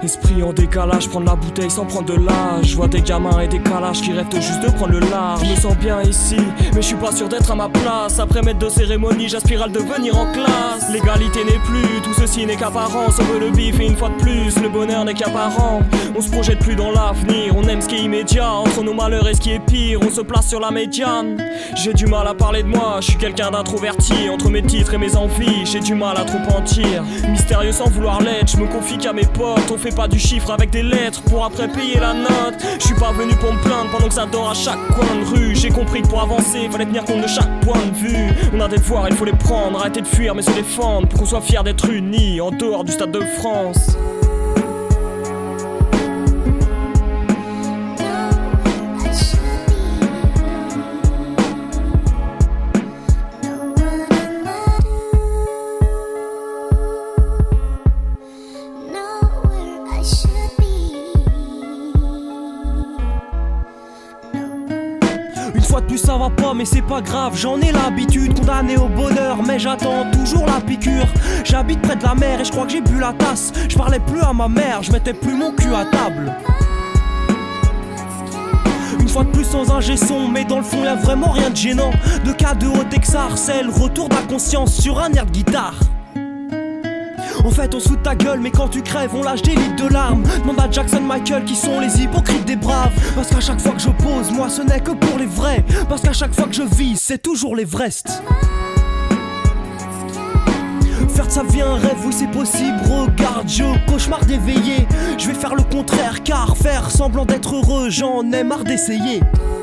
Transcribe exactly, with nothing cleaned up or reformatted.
Esprit en décalage, prendre la bouteille sans prendre de l'âge. Je vois des gamins et des calages qui rêvent juste de prendre le large. Je me sens bien ici, mais je suis pas sûr d'être à ma place. Après maître de cérémonie, j'aspire à le devenir en classe. L'égalité n'est plus, tout ceci n'est qu'apparence. On veut le bif et une fois de plus, le bonheur n'est qu'apparent. On se projette plus dans l'avenir, on aime ce qui est immédiat. Entre nos malheurs et ce qui est pire, on se place sur la médiane. J'ai du mal à parler de moi, je suis quelqu'un d'introverti. Entre mes titres et mes envies, j'ai du mal à trop mentir. Mystérieux sans vouloir l'être, je me confie qu'à mes potes. On fait pas du chiffre avec des lettres pour après payer la note. Je suis pas venu pour me plaindre pendant que ça dort à chaque coin de rue. J'ai compris que pour avancer, fallait tenir compte de chaque point de vue. On a des devoirs, il faut les prendre, arrêter de fuir mais se défendre. Pour qu'on soit fiers d'être unis en dehors du Stade de France. Une fois de plus ça va pas mais c'est pas grave, j'en ai l'habitude. Condamné au bonheur mais j'attends toujours la piqûre. J'habite près de la mer et je crois que j'ai bu la tasse. Je parlais plus à ma mère, je mettais plus mon cul à table. Une fois de plus sans ingé son, mais dans le fond y'a vraiment rien de gênant. De cas de haut que ça harcèle, retour de la conscience sur un air de guitare. En fait on se fout de ta gueule mais quand tu crèves on lâche des litres de larmes. Demande à Jackson Michael qui sont les hypocrites des braves. Parce qu'à chaque fois que je pose, moi ce n'est que pour les vrais. Parce qu'à chaque fois que je vis, c'est toujours l'Everest. Faire de sa vie un rêve, oui c'est possible, regarde je cauchemar d'éveiller. Je vais faire le contraire car faire semblant d'être heureux, j'en ai marre d'essayer.